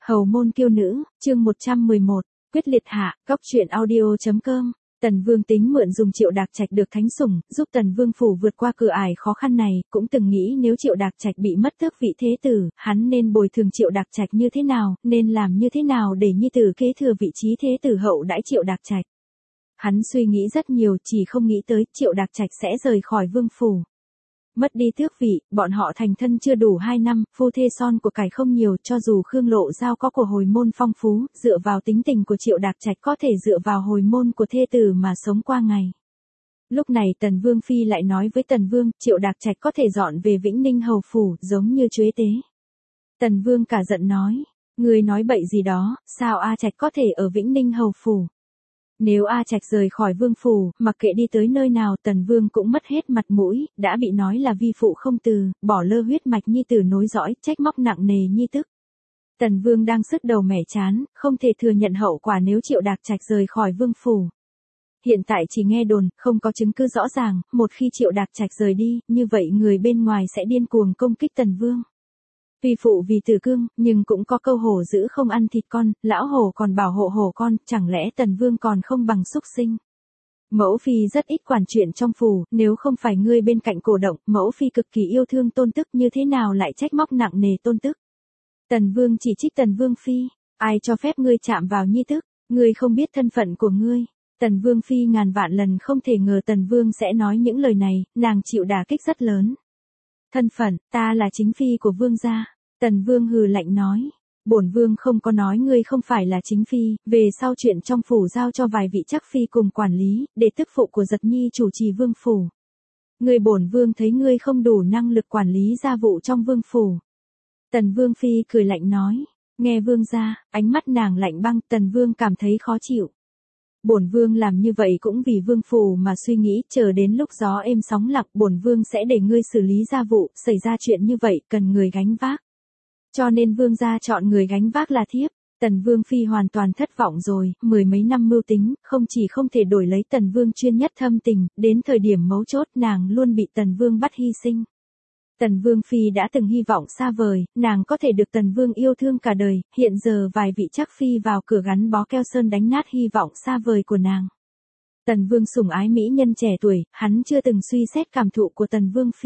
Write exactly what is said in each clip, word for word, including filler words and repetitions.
Hầu môn kiêu nữ, chương một trăm mười một, quyết liệt hạ, góc truyện audio.com. Tần Vương tính mượn dùng Triệu Đạc Trạch được thánh sủng, giúp Tần Vương phủ vượt qua cửa ải khó khăn này, cũng từng nghĩ nếu Triệu Đạc Trạch bị mất tước vị thế tử, hắn nên bồi thường Triệu Đạc Trạch như thế nào, nên làm như thế nào để nhi tử kế thừa vị trí thế tử hậu đãi Triệu Đạc Trạch. Hắn suy nghĩ rất nhiều, chỉ không nghĩ tới Triệu Đạc Trạch sẽ rời khỏi vương phủ. Mất đi tước vị, bọn họ thành thân chưa đủ hai năm, phu thê son của cải không nhiều, cho dù Khương Lộ Giao có của hồi môn phong phú, dựa vào tính tình của Triệu Đạc Trạch có thể dựa vào hồi môn của thê tử mà sống qua ngày. Lúc này Tần Vương Phi lại nói với Tần Vương, Triệu Đạc Trạch có thể dọn về Vĩnh Ninh hầu phủ, giống như Chuế Tế. Tần Vương cả giận nói, ngươi nói bậy gì đó, sao A Trạch có thể ở Vĩnh Ninh hầu phủ? Nếu A Trạch rời khỏi vương phủ, mặc kệ đi tới nơi nào Tần Vương cũng mất hết mặt mũi, đã bị nói là vi phụ không từ, bỏ lơ huyết mạch nhi tử nối dõi, trách móc nặng nề nhi tức. Tần Vương đang sứt đầu mẻ chán, không thể thừa nhận hậu quả nếu Triệu Đạc Trạch rời khỏi vương phủ. Hiện tại chỉ nghe đồn, không có chứng cứ rõ ràng, một khi Triệu Đạc Trạch rời đi, như vậy người bên ngoài sẽ điên cuồng công kích Tần Vương. Vi phụ vì tử cương, nhưng cũng có câu hổ dữ không ăn thịt con, lão hổ còn bảo hộ hổ con, chẳng lẽ Tần Vương còn không bằng súc sinh. Mẫu phi rất ít quản chuyện trong phủ, nếu không phải ngươi bên cạnh cổ động, mẫu phi cực kỳ yêu thương Tôn Tức, như thế nào lại trách móc nặng nề Tôn Tức. Tần Vương chỉ trích Tần Vương Phi, ai cho phép ngươi chạm vào nhi tức, ngươi không biết thân phận của ngươi. Tần Vương Phi ngàn vạn lần không thể ngờ Tần Vương sẽ nói những lời này, nàng chịu đả kích rất lớn. Thân phận, ta là chính phi của vương gia. Tần Vương hừ lạnh nói, bổn vương không có nói ngươi không phải là chính phi, về sau chuyện trong phủ giao cho vài vị chắc phi cùng quản lý, để tức phụ của Giật Nhi chủ trì vương phủ. Ngươi bổn vương thấy ngươi không đủ năng lực quản lý gia vụ trong vương phủ. Tần Vương Phi cười lạnh nói, nghe vương gia, ánh mắt nàng lạnh băng, Tần Vương cảm thấy khó chịu. Bổn vương làm như vậy cũng vì vương phủ mà suy nghĩ, chờ đến lúc gió êm sóng lặng, bổn vương sẽ để ngươi xử lý gia vụ, xảy ra chuyện như vậy cần người gánh vác. Cho nên vương gia chọn người gánh vác là thiếp. Tần Vương Phi hoàn toàn thất vọng rồi, mười mấy năm mưu tính, không chỉ không thể đổi lấy Tần Vương chuyên nhất thâm tình, đến thời điểm mấu chốt nàng luôn bị Tần Vương bắt hy sinh. Tần Vương Phi đã từng hy vọng xa vời, nàng có thể được Tần Vương yêu thương cả đời, hiện giờ vài vị chắc phi vào cửa gắn bó keo sơn đánh nát hy vọng xa vời của nàng. Tần Vương sủng ái mỹ nhân trẻ tuổi, hắn chưa từng suy xét cảm thụ của Tần Vương Phi.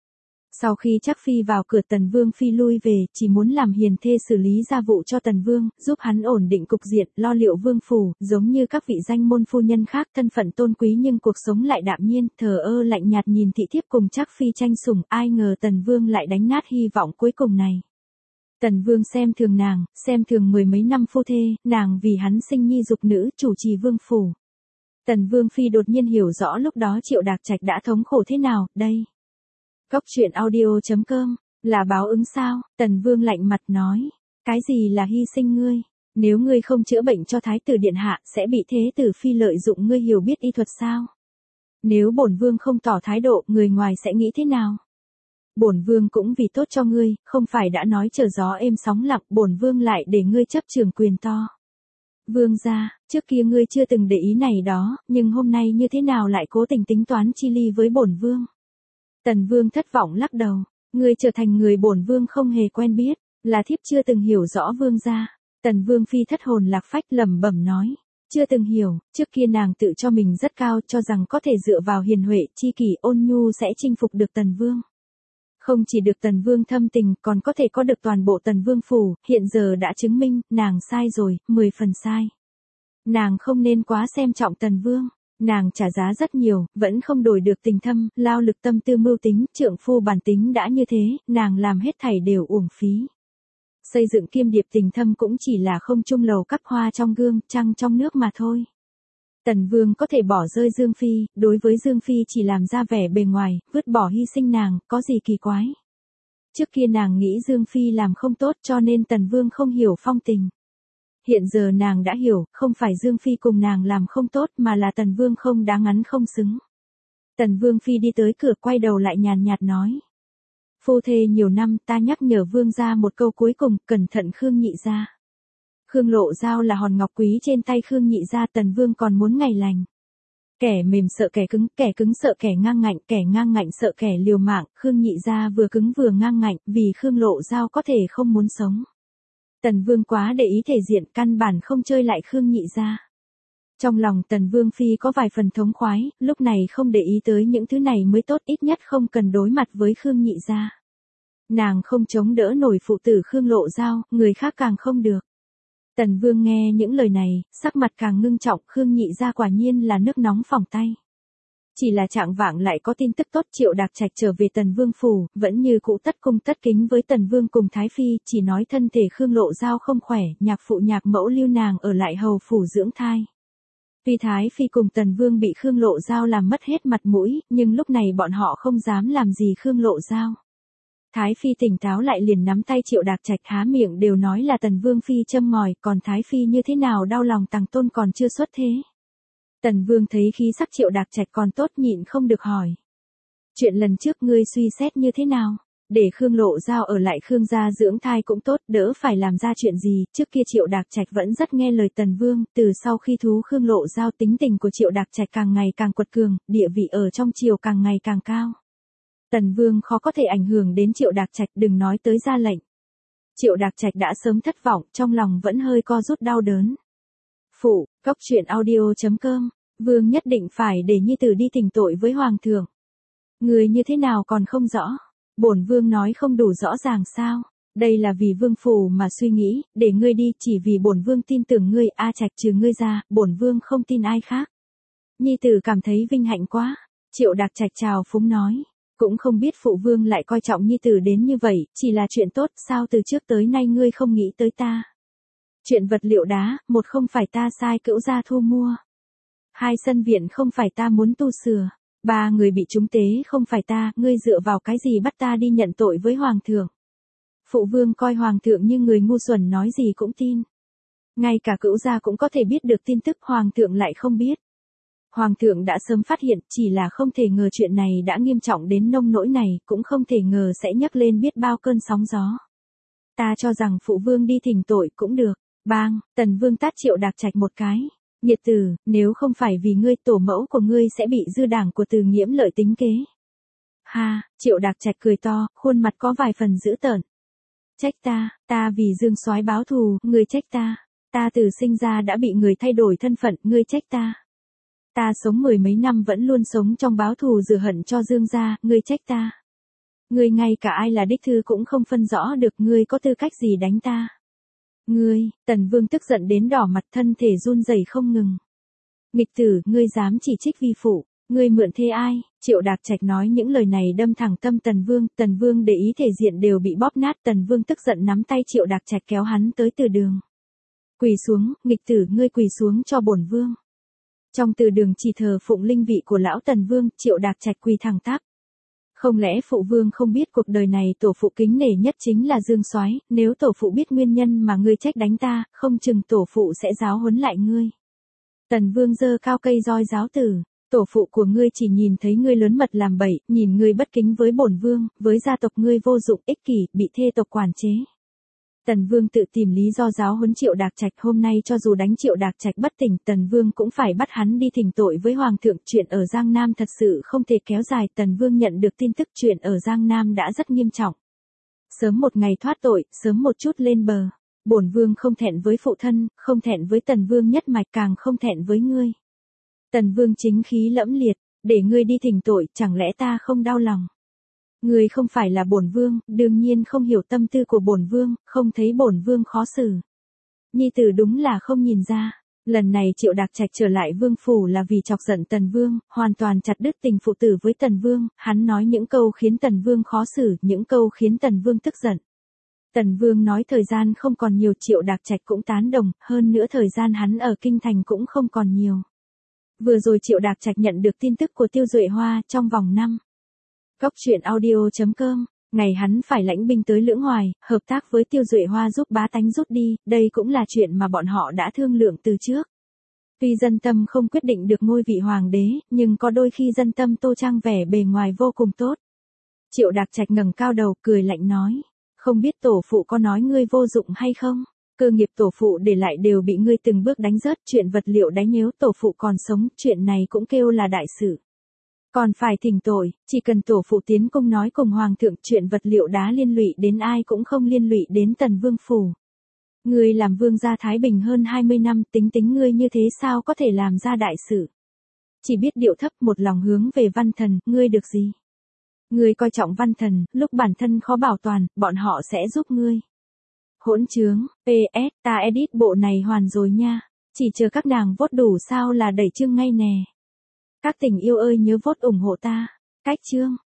Sau khi chắc phi vào cửa Tần Vương Phi lui về, chỉ muốn làm hiền thê xử lý gia vụ cho Tần Vương, giúp hắn ổn định cục diện, lo liệu vương phủ, giống như các vị danh môn phu nhân khác thân phận tôn quý nhưng cuộc sống lại đạm nhiên, thờ ơ lạnh nhạt nhìn thị thiếp cùng chắc phi tranh sủng, ai ngờ Tần Vương lại đánh nát hy vọng cuối cùng này. Tần Vương xem thường nàng, xem thường mười mấy năm phu thê, nàng vì hắn sinh nhi dục nữ, chủ trì vương phủ. Tần Vương Phi đột nhiên hiểu rõ lúc đó Triệu Đạc Trạch đã thống khổ thế nào, đây. Góc truyện audio.com, là báo ứng sao? Tần Vương lạnh mặt nói, cái gì là hy sinh ngươi? Nếu ngươi không chữa bệnh cho Thái tử điện hạ, sẽ bị thế tử Phi lợi dụng ngươi hiểu biết y thuật sao? Nếu bổn vương không tỏ thái độ, người ngoài sẽ nghĩ thế nào? Bổn vương cũng vì tốt cho ngươi, không phải đã nói chờ gió êm sóng lặng, bổn vương lại để ngươi chấp trường quyền to. Vương gia, trước kia ngươi chưa từng để ý này đó, nhưng hôm nay như thế nào lại cố tình tính toán chi ly với bổn vương? Tần Vương thất vọng lắc đầu, ngươi trở thành người bổn vương không hề quen biết, là thiếp chưa từng hiểu rõ vương gia. Tần Vương Phi thất hồn lạc phách lẩm bẩm nói, chưa từng hiểu, trước kia nàng tự cho mình rất cao, cho rằng có thể dựa vào hiền huệ, chi kỷ ôn nhu sẽ chinh phục được Tần Vương. Không chỉ được Tần Vương thâm tình, còn có thể có được toàn bộ Tần Vương phủ, hiện giờ đã chứng minh, nàng sai rồi, mười phần sai. Nàng không nên quá xem trọng Tần Vương. Nàng trả giá rất nhiều, vẫn không đổi được tình thâm, lao lực tâm tư mưu tính, trượng phu bản tính đã như thế, nàng làm hết thảy đều uổng phí. Xây dựng kiêm điệp tình thâm cũng chỉ là không trung lầu các hoa trong gương, trăng trong nước mà thôi. Tần Vương có thể bỏ rơi Dương Phi, đối với Dương Phi chỉ làm ra vẻ bề ngoài, vứt bỏ hy sinh nàng, có gì kỳ quái. Trước kia nàng nghĩ Dương Phi làm không tốt cho nên Tần Vương không hiểu phong tình. Hiện giờ nàng đã hiểu, không phải Dương Phi cùng nàng làm không tốt mà là Tần Vương không đáng ngắn không xứng. Tần Vương Phi đi tới cửa quay đầu lại nhàn nhạt nói. Phu thê nhiều năm ta nhắc nhở Vương gia một câu cuối cùng, cẩn thận Khương nhị gia. Khương Lộ Giao là hòn ngọc quý trên tay Khương nhị gia, Tần Vương còn muốn ngày lành. Kẻ mềm sợ kẻ cứng, kẻ cứng sợ kẻ ngang ngạnh, kẻ ngang ngạnh sợ kẻ liều mạng, Khương nhị gia vừa cứng vừa ngang ngạnh, vì Khương Lộ Giao có thể không muốn sống. Tần Vương quá để ý thể diện, căn bản không chơi lại Khương Nhị gia. Trong lòng Tần Vương Phi có vài phần thống khoái, lúc này không để ý tới những thứ này mới tốt, ít nhất không cần đối mặt với Khương Nhị gia. Nàng không chống đỡ nổi phụ tử Khương Lộ Giao, người khác càng không được. Tần Vương nghe những lời này, sắc mặt càng ngưng trọng, Khương Nhị gia quả nhiên là nước nóng phỏng tay. Chỉ là trạng vạng lại có tin tức tốt, Triệu Đạc Trạch trở về Tần Vương phủ, vẫn như cũ tất cung tất kính với Tần Vương cùng Thái Phi, chỉ nói thân thể Khương Lộ Giao không khỏe, nhạc phụ nhạc mẫu lưu nàng ở lại hầu phủ dưỡng thai. Tuy Thái Phi cùng Tần Vương bị Khương Lộ Giao làm mất hết mặt mũi, nhưng lúc này bọn họ không dám làm gì Khương Lộ Giao. Thái Phi tỉnh táo lại liền nắm tay Triệu Đạc Trạch, há miệng đều nói là Tần Vương Phi châm ngòi, còn Thái Phi như thế nào đau lòng Tằng Tôn còn chưa xuất thế. Tần Vương thấy khí sắc Triệu Đạc Trạch còn tốt, nhịn không được hỏi. Chuyện lần trước ngươi suy xét như thế nào? Để Khương Lộ Giao ở lại Khương gia dưỡng thai cũng tốt, đỡ phải làm ra chuyện gì, trước kia Triệu Đạc Trạch vẫn rất nghe lời Tần Vương, từ sau khi thú Khương Lộ Giao tính tình của Triệu Đạc Trạch càng ngày càng quật cường, địa vị ở trong triều càng ngày càng cao. Tần Vương khó có thể ảnh hưởng đến Triệu Đạc Trạch, đừng nói tới ra lệnh. Triệu Đạc Trạch đã sớm thất vọng, trong lòng vẫn hơi co rút đau đớn. Phụ, cốc truyện audio chấm com, Vương nhất định phải để nhi tử đi thỉnh tội với Hoàng thượng. Người như thế nào còn không rõ? Bổn Vương nói không đủ rõ ràng sao? Đây là vì Vương phủ mà suy nghĩ, để ngươi đi, chỉ vì bổn Vương tin tưởng ngươi, A Trạch trừ ngươi ra, bổn Vương không tin ai khác. Nhi tử cảm thấy vinh hạnh quá. Triệu Đạc Trạch chào phúng nói. Cũng không biết phụ vương lại coi trọng nhi tử đến như vậy, chỉ là chuyện tốt, sao từ trước tới nay ngươi không nghĩ tới ta? Chuyện vật liệu đá, một không phải ta sai Cữu gia thu mua. Hai sân viện không phải ta muốn tu sửa. Ba người bị trúng tế không phải ta, ngươi dựa vào cái gì bắt ta đi nhận tội với Hoàng thượng? Phụ vương coi Hoàng thượng như người ngu xuẩn, nói gì cũng tin. Ngay cả Cữu gia cũng có thể biết được tin tức, Hoàng thượng lại không biết. Hoàng thượng đã sớm phát hiện, chỉ là không thể ngờ chuyện này đã nghiêm trọng đến nông nỗi này, cũng không thể ngờ sẽ nhấc lên biết bao cơn sóng gió. Ta cho rằng phụ vương đi thỉnh tội cũng được. Bang, Tần Vương tát Triệu Đạc Trạch một cái. Nhiệt tử, nếu không phải vì ngươi, tổ mẫu của ngươi sẽ bị dư đảng của Từ Nghiễm lợi tính kế. Ha, Triệu Đạc Trạch cười to, khuôn mặt có vài phần dữ tợn. Trách ta, ta vì Dương Soái báo thù, ngươi trách ta. Ta từ sinh ra đã bị người thay đổi thân phận, ngươi trách ta. Ta sống mười mấy năm vẫn luôn sống trong báo thù rửa hận cho Dương gia, ngươi trách ta. Ngươi ngay cả ai là đích thư cũng không phân rõ được, ngươi có tư cách gì đánh ta? Ngươi, Tần Vương tức giận đến đỏ mặt, thân thể run rẩy không ngừng. Nghịch tử, ngươi dám chỉ trích vi phụ, ngươi mượn thê ai? Triệu Đạc Trạch nói những lời này đâm thẳng tâm Tần Vương, Tần Vương để ý thể diện đều bị bóp nát, Tần Vương tức giận nắm tay Triệu Đạc Trạch kéo hắn tới từ đường. Quỳ xuống, nghịch tử, ngươi quỳ xuống cho bổn vương. Trong từ đường chỉ thờ phụng linh vị của lão Tần Vương, Triệu Đạc Trạch quỳ thẳng tắp. Không lẽ phụ vương không biết cuộc đời này tổ phụ kính nể nhất chính là Dương Soái, nếu tổ phụ biết nguyên nhân mà ngươi trách đánh ta, không chừng tổ phụ sẽ giáo huấn lại ngươi. Tần Vương giơ cao cây roi giáo tử, tổ phụ của ngươi chỉ nhìn thấy ngươi lớn mật làm bậy, nhìn ngươi bất kính với bổn vương, với gia tộc ngươi vô dụng, ích kỷ, bị thê tộc quản chế. Tần Vương tự tìm lý do giáo huấn Triệu Đạc Trạch, hôm nay cho dù đánh Triệu Đạc Trạch bất tỉnh, Tần Vương cũng phải bắt hắn đi thỉnh tội với Hoàng thượng. Chuyện ở Giang Nam thật sự không thể kéo dài, Tần Vương nhận được tin tức chuyện ở Giang Nam đã rất nghiêm trọng. Sớm một ngày thoát tội, sớm một chút lên bờ. Bổn Vương không thẹn với phụ thân, không thẹn với Tần Vương nhất mạch, càng không thẹn với ngươi. Tần Vương chính khí lẫm liệt, để ngươi đi thỉnh tội, chẳng lẽ ta không đau lòng? Ngươi không phải là bổn vương, đương nhiên không hiểu tâm tư của bổn vương, không thấy bổn vương khó xử. Nhi tử đúng là không nhìn ra. Lần này Triệu Đạc Trạch trở lại vương phủ là vì chọc giận Tần Vương, hoàn toàn chặt đứt tình phụ tử với Tần Vương, hắn nói những câu khiến Tần Vương khó xử, những câu khiến Tần Vương tức giận. Tần Vương nói thời gian không còn nhiều, Triệu Đạc Trạch cũng tán đồng, hơn nữa thời gian hắn ở kinh thành cũng không còn nhiều. Vừa rồi Triệu Đạc Trạch nhận được tin tức của Tiêu Duệ Hoa, trong vòng năm. Cốc truyện audio chấm com, ngày hắn phải lãnh binh tới Lưỡng Hoài, hợp tác với Tiêu Duệ Hoa giúp bá tánh rút đi, đây cũng là chuyện mà bọn họ đã thương lượng từ trước. Tuy dân tâm không quyết định được ngôi vị hoàng đế, nhưng có đôi khi dân tâm tô trang vẻ bề ngoài vô cùng tốt. Triệu Đạc Trạch ngẩng cao đầu, cười lạnh nói, không biết tổ phụ có nói ngươi vô dụng hay không? Cơ nghiệp tổ phụ để lại đều bị ngươi từng bước đánh rớt, chuyện vật liệu đáy, nếu tổ phụ còn sống, chuyện này cũng kêu là đại sự. Còn phải thỉnh tội, chỉ cần tổ phụ tiến cung nói cùng Hoàng thượng, chuyện vật liệu đá liên lụy đến ai cũng không liên lụy đến Tần Vương phủ. Ngươi làm vương gia Thái Bình hơn hai mươi năm, tính tính ngươi như thế sao có thể làm ra đại sự. Chỉ biết điệu thấp một lòng hướng về văn thần, ngươi được gì? Ngươi coi trọng văn thần, lúc bản thân khó bảo toàn, bọn họ sẽ giúp ngươi. Hỗn trướng, pê ét, ta edit bộ này hoàn rồi nha. Chỉ chờ các nàng vote đủ sao là đẩy chương ngay nè. Các tình yêu ơi nhớ vote ủng hộ ta. Cách chương.